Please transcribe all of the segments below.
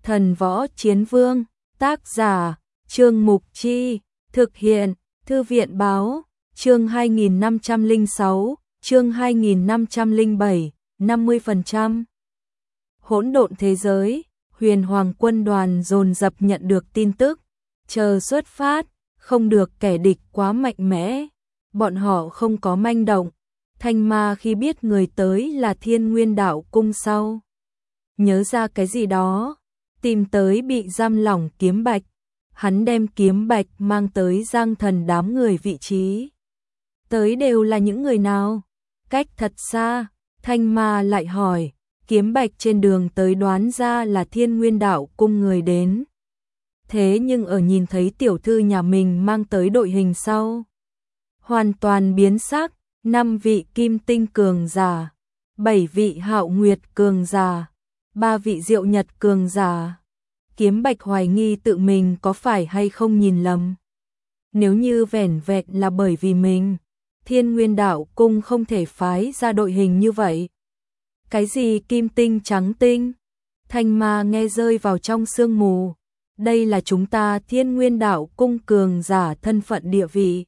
Thần Võ Chiến Vương, tác giả, Trương Mục Chi, thực hiện, Thư viện Báo, chương 2506, chương 2507, 50%. Hỗn độn thế giới, Huyền Hoàng quân đoàn dồn dập nhận được tin tức, chờ xuất phát, không được kẻ địch quá mạnh mẽ, bọn họ không có manh động. Thanh Ma khi biết người tới là Thiên Nguyên Đạo Cung sau, nhớ ra cái gì đó, tìm tới bị giam lỏng Kiếm Bạch, hắn đem Kiếm Bạch mang tới Giang Thần đám người vị trí. Tới đều là những người nào? Cách thật xa, Thanh Ma lại hỏi, Kiếm Bạch trên đường tới đoán ra là Thiên Nguyên Đạo Cung người đến. Thế nhưng ở nhìn thấy tiểu thư nhà mình mang tới đội hình sau, hoàn toàn biến sắc, 5 vị kim tinh cường giả, 7 vị hạo nguyệt cường giả, 3 vị diệu nhật cường giả. Kiếm Bạch hoài nghi tự mình có phải hay không nhìn lầm. Nếu như vẻn vẹn là bởi vì mình, Thiên Nguyên Đạo Cung không thể phái ra đội hình như vậy. Cái gì kim tinh trắng tinh? Thanh Ma nghe rơi vào trong sương mù. Đây là chúng ta Thiên Nguyên Đạo Cung cường giả thân phận địa vị.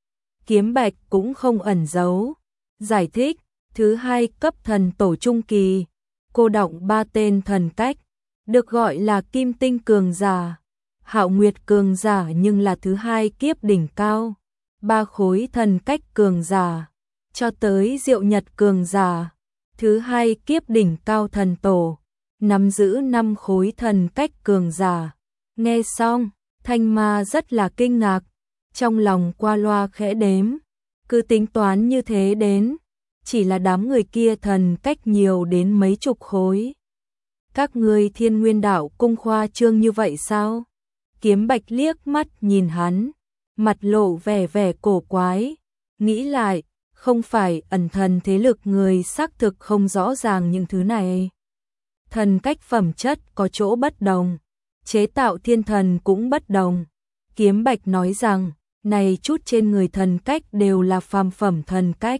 Kiếm Bạch cũng không ẩn giấu. Giải thích, thứ 2 cấp thần tổ trung kỳ, cô động 3 tên thần cách, được gọi là kim tinh cường giả, hạo nguyệt cường giả nhưng là thứ 2 kiếp đỉnh cao, 3 khối thần cách cường giả, cho tới diệu nhật cường giả, thứ 2 kiếp đỉnh cao thần tổ, nắm giữ 5 khối thần cách cường giả. Nghe xong, Thanh Ma rất là kinh ngạc, trong lòng qua loa khẽ đếm, cứ tính toán như thế đến, chỉ là đám người kia thần cách nhiều đến mấy chục khối. Các ngươi Thiên Nguyên Đạo Cung khoa trương như vậy sao? Kiếm Bạch liếc mắt nhìn hắn, mặt lộ vẻ cổ quái, nghĩ lại, không phải ẩn thần thế lực người xác thực không rõ ràng những thứ này. Thần cách phẩm chất có chỗ bất đồng, chế tạo thiên thần cũng bất đồng. Kiếm Bạch nói rằng, này chút trên người thần cách đều là phàm phẩm thần cách.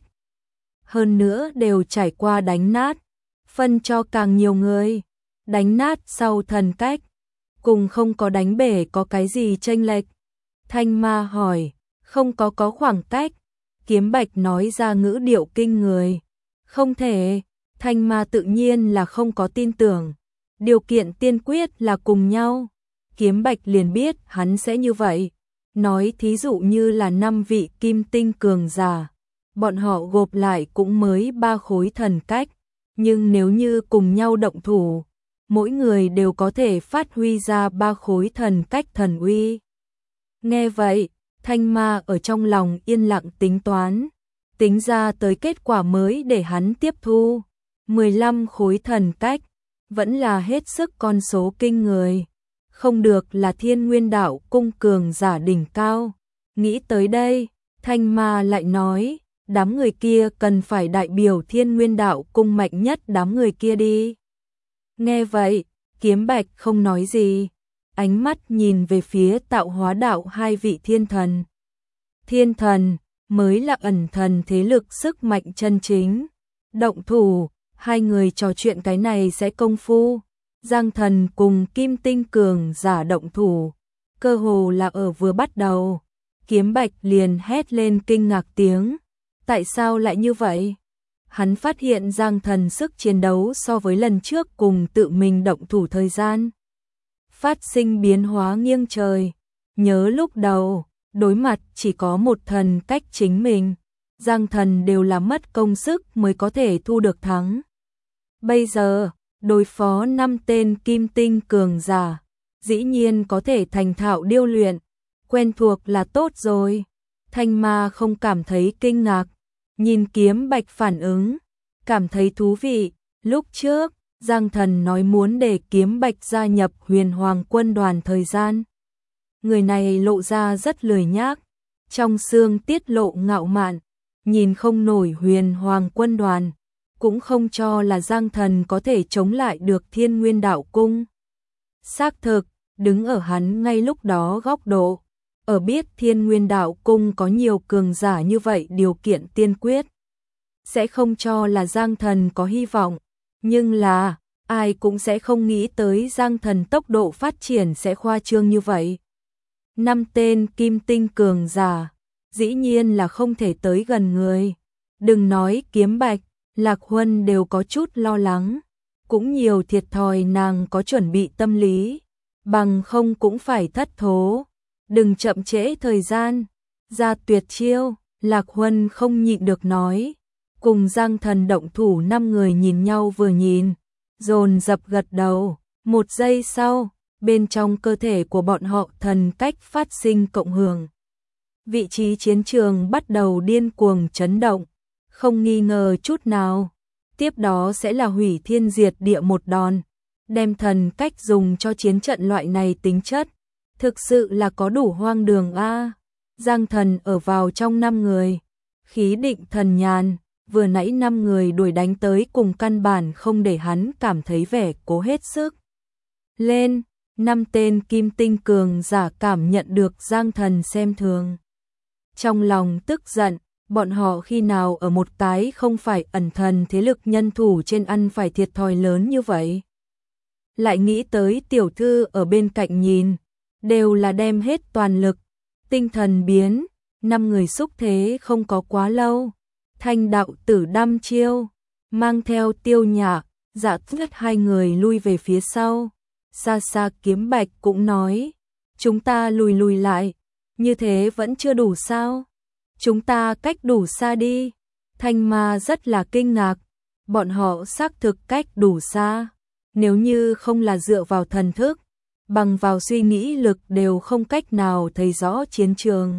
Hơn nữa đều trải qua đánh nát, phân cho càng nhiều người. Đánh nát sau thần cách, cùng không có đánh bể có cái gì chênh lệch? Thanh Ma hỏi, không có khoảng cách. Kiếm Bạch nói ra ngữ điệu kinh người. Không thể, Thanh Ma tự nhiên là không có tin tưởng. Điều kiện tiên quyết là cùng nhau. Kiếm Bạch liền biết hắn sẽ như vậy. Nói thí dụ như là 5 vị kim tinh cường giả, bọn họ gộp lại cũng mới 3 khối thần cách. Nhưng nếu như cùng nhau động thủ, mỗi người đều có thể phát huy ra 3 khối thần cách thần uy. Nghe vậy, Thanh Ma ở trong lòng yên lặng tính toán, tính ra tới kết quả mới để hắn tiếp thu. 15 khối thần cách, vẫn là hết sức con số kinh người. Không được là Thiên Nguyên Đạo Cung cường giả đỉnh cao. Nghĩ tới đây, Thanh Ma lại nói, đám người kia cần phải đại biểu Thiên Nguyên Đạo Cung mạnh nhất đám người kia đi. Nghe vậy, Kiếm Bạch không nói gì, ánh mắt nhìn về phía tạo hóa đạo 2 vị thiên thần. Thiên thần mới là ẩn thần thế lực sức mạnh chân chính. Động thủ, 2 người trò chuyện cái này sẽ công phu. Giang Thần cùng Kim Tinh cường giả động thủ, cơ hồ là ở vừa bắt đầu. Kiếm Bạch liền hét lên kinh ngạc tiếng. Tại sao lại như vậy? Hắn phát hiện Giang Thần sức chiến đấu so với lần trước cùng tự mình động thủ thời gian phát sinh biến hóa nghiêng trời. Nhớ lúc đầu, đối mặt chỉ có một thần cách chính mình, Giang Thần đều là mất công sức mới có thể thu được thắng. Bây giờ, đối phó 5 tên kim tinh cường giả, dĩ nhiên có thể thành thạo điêu luyện, quen thuộc là tốt rồi. Thanh Ma không cảm thấy kinh ngạc, nhìn Kiếm Bạch phản ứng, cảm thấy thú vị. Lúc trước, Giang Thần nói muốn để Kiếm Bạch gia nhập Huyền Hoàng quân đoàn thời gian. Người này lộ ra rất lười nhác, trong xương tiết lộ ngạo mạn, nhìn không nổi Huyền Hoàng quân đoàn, cũng không cho là Giang Thần có thể chống lại được Thiên Nguyên Đạo Cung. Xác thực, đứng ở hắn ngay lúc đó góc độ, ở biết Thiên Nguyên Đạo Cung có nhiều cường giả như vậy điều kiện tiên quyết, sẽ không cho là Giang Thần có hy vọng, nhưng là, ai cũng sẽ không nghĩ tới Giang Thần tốc độ phát triển sẽ khoa trương như vậy. 5 tên kim tinh cường giả, dĩ nhiên là không thể tới gần người. Đừng nói Kiếm Bạch, Lạc Huân đều có chút lo lắng. Cũng nhiều thiệt thòi nàng có chuẩn bị tâm lý, bằng không cũng phải thất thố. Đừng chậm trễ thời gian, ra tuyệt chiêu, Lạc Huân không nhịn được nói. Cùng Giang Thần động thủ 5 người nhìn nhau vừa nhìn, dồn dập gật đầu. 1 giây sau, bên trong cơ thể của bọn họ thần cách phát sinh cộng hưởng. Vị trí chiến trường bắt đầu điên cuồng chấn động, không nghi ngờ chút nào. Tiếp đó sẽ là hủy thiên diệt địa một đòn, đem thần cách dùng cho chiến trận loại này tính chất. Thực sự là có đủ hoang đường a. Giang Thần ở vào trong 5 người, khí định thần nhàn, vừa nãy 5 người đuổi đánh tới cùng căn bản không để hắn cảm thấy vẻ cố hết sức. Lên, 5 tên kim tinh cường giả cảm nhận được Giang Thần xem thường. Trong lòng tức giận, bọn họ khi nào ở một cái không phải ẩn thần thế lực nhân thủ trên ăn phải thiệt thòi lớn như vậy. Lại nghĩ tới tiểu thư ở bên cạnh nhìn, đều là đem hết toàn lực, tinh thần biến, 5 người xúc thế không có quá lâu. Thanh đạo tử đăm chiêu, mang theo Tiêu Nhã, Dạ Tuyết 2 người lui về phía sau. Xa xa Kiếm Bạch cũng nói, chúng ta lùi lại, như thế vẫn chưa đủ sao? Chúng ta cách đủ xa đi. Thanh Ma rất là kinh ngạc, bọn họ xác thực cách đủ xa. Nếu như không là dựa vào thần thức, bằng vào suy nghĩ lực đều không cách nào thấy rõ chiến trường.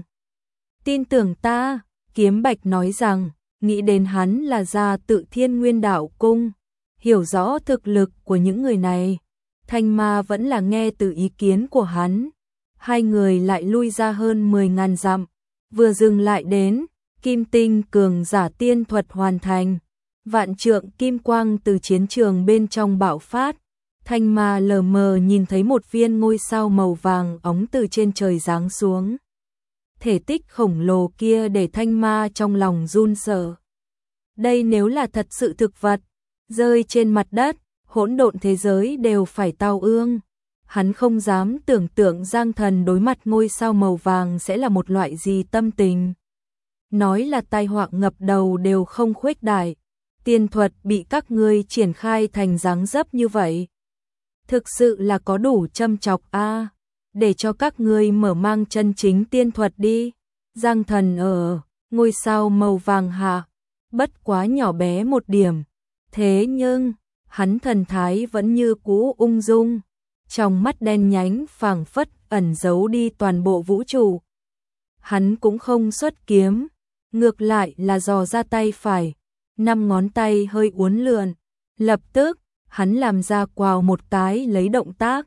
Tin tưởng ta, Kiếm Bạch nói rằng, nghĩ đến hắn là ra tự Thiên Nguyên Đạo Cung, hiểu rõ thực lực của những người này. Thanh Ma vẫn là nghe từ ý kiến của hắn. 2 người lại lui ra hơn 10.000 dặm, vừa dừng lại đến, kim tinh cường giả tiên thuật hoàn thành. Vạn trượng kim quang từ chiến trường bên trong bạo phát. Thanh Ma lờ mờ nhìn thấy một viên ngôi sao màu vàng óng từ trên trời giáng xuống. Thể tích khổng lồ kia để Thanh Ma trong lòng run sợ. Đây nếu là thật sự thực vật, rơi trên mặt đất, hỗn độn thế giới đều phải tao ương. Hắn không dám tưởng tượng Giang Thần đối mặt ngôi sao màu vàng sẽ là một loại gì tâm tình. Nói là tai họa ngập đầu đều không khuếch đại. Tiên thuật bị các ngươi triển khai thành dáng dấp như vậy. Thực sự là có đủ châm chọc a. Để cho các ngươi mở mang chân chính tiên thuật đi. Giang Thần ở ngôi sao màu vàng hạ, bất quá nhỏ bé một điểm. Thế nhưng, hắn thần thái vẫn như cũ ung dung. Trong mắt đen nhánh phảng phất ẩn giấu đi toàn bộ vũ trụ. Hắn cũng không xuất kiếm, ngược lại là dò ra tay phải, 5 ngón tay hơi uốn lượn. Lập tức, hắn làm ra quào một cái lấy động tác,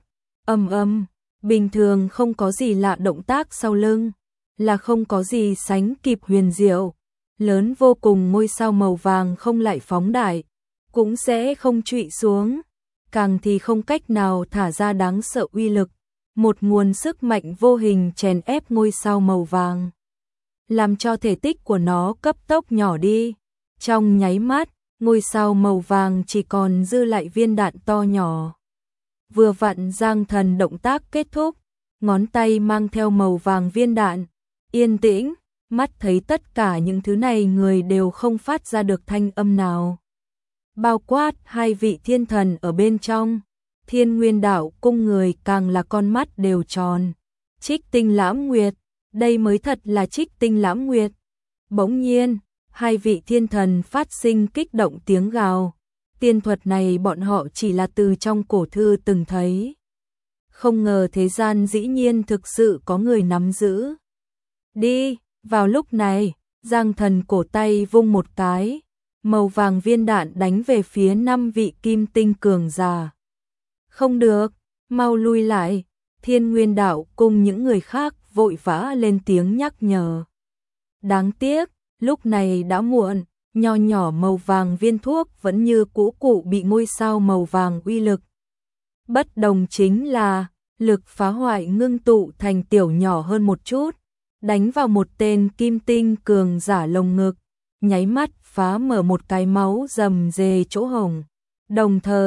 bình thường không có gì lạ động tác sau lưng, là không có gì sánh kịp huyền diệu. Lớn vô cùng ngôi sao màu vàng không lại phóng đại, cũng sẽ không trụy xuống, càng thì không cách nào thả ra đáng sợ uy lực, một nguồn sức mạnh vô hình chèn ép ngôi sao màu vàng, làm cho thể tích của nó cấp tốc nhỏ đi. Trong nháy mắt, ngôi sao màu vàng chỉ còn dư lại viên đạn to nhỏ. Vừa vặn Giang Thần động tác kết thúc, ngón tay mang theo màu vàng viên đạn, yên tĩnh, mắt thấy tất cả những thứ này người đều không phát ra được thanh âm nào. Bao quát 2 vị thiên thần ở bên trong, Thiên Nguyên Đạo Cung người càng là con mắt đều tròn. Trích Tinh Lãm Nguyệt, đây mới thật là Trích Tinh Lãm Nguyệt. Bỗng nhiên, 2 vị thiên thần phát sinh kích động tiếng gào. Tiên thuật này bọn họ chỉ là từ trong cổ thư từng thấy. Không ngờ thế gian dĩ nhiên thực sự có người nắm giữ. Đi, vào lúc này, Giang Thần cổ tay vung một cái, màu vàng viên đạn đánh về phía 5 vị kim tinh cường giả. Không được, mau lui lại. Thiên Nguyên Đạo cùng những người khác vội vã lên tiếng nhắc nhở. Đáng tiếc, lúc này đã muộn, nho nhỏ màu vàng viên thuốc vẫn như cũ cụ bị ngôi sao màu vàng uy lực. Bất đồng chính là, lực phá hoại ngưng tụ thành tiểu nhỏ hơn một chút, đánh vào một tên kim tinh cường giả lồng ngực, nháy mắt phá mở một cái máu rầm rề chỗ hồng. Đồng thời,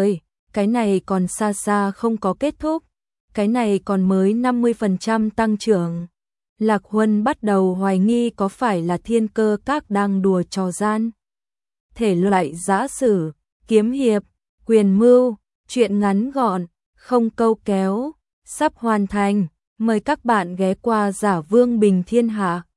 cái này còn xa xa không có kết thúc, cái này còn mới 50% tăng trưởng. Lạc Huân bắt đầu hoài nghi có phải là Thiên Cơ Các đang đùa trò gian. Thể loại giã sử, kiếm hiệp, quyền mưu, truyện ngắn gọn, không câu kéo, sắp hoàn thành. Mời các bạn ghé qua Giả Vương Bình Thiên Hạ.